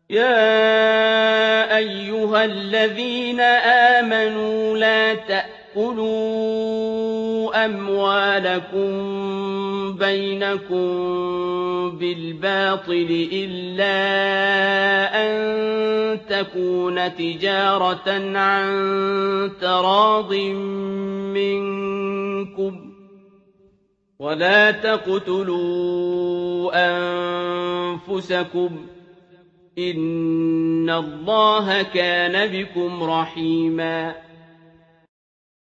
يَا أَيُّهَا الَّذِينَ آمَنُوا لَا تَأْكُلُوا أَمْوَالَكُم بَيْنَكُم بِالْبَاطِلِ إِلَّا أَن تَكُونَ تِجَارَةً عَن تَرَاضٍ مِّنكُمْ ۚ وَلَا تَقْتُلُوا أَنفُسَكُمْ ۚ إِنَّ اللَّهَ كَانَ بِكُمْ رَحِيمًا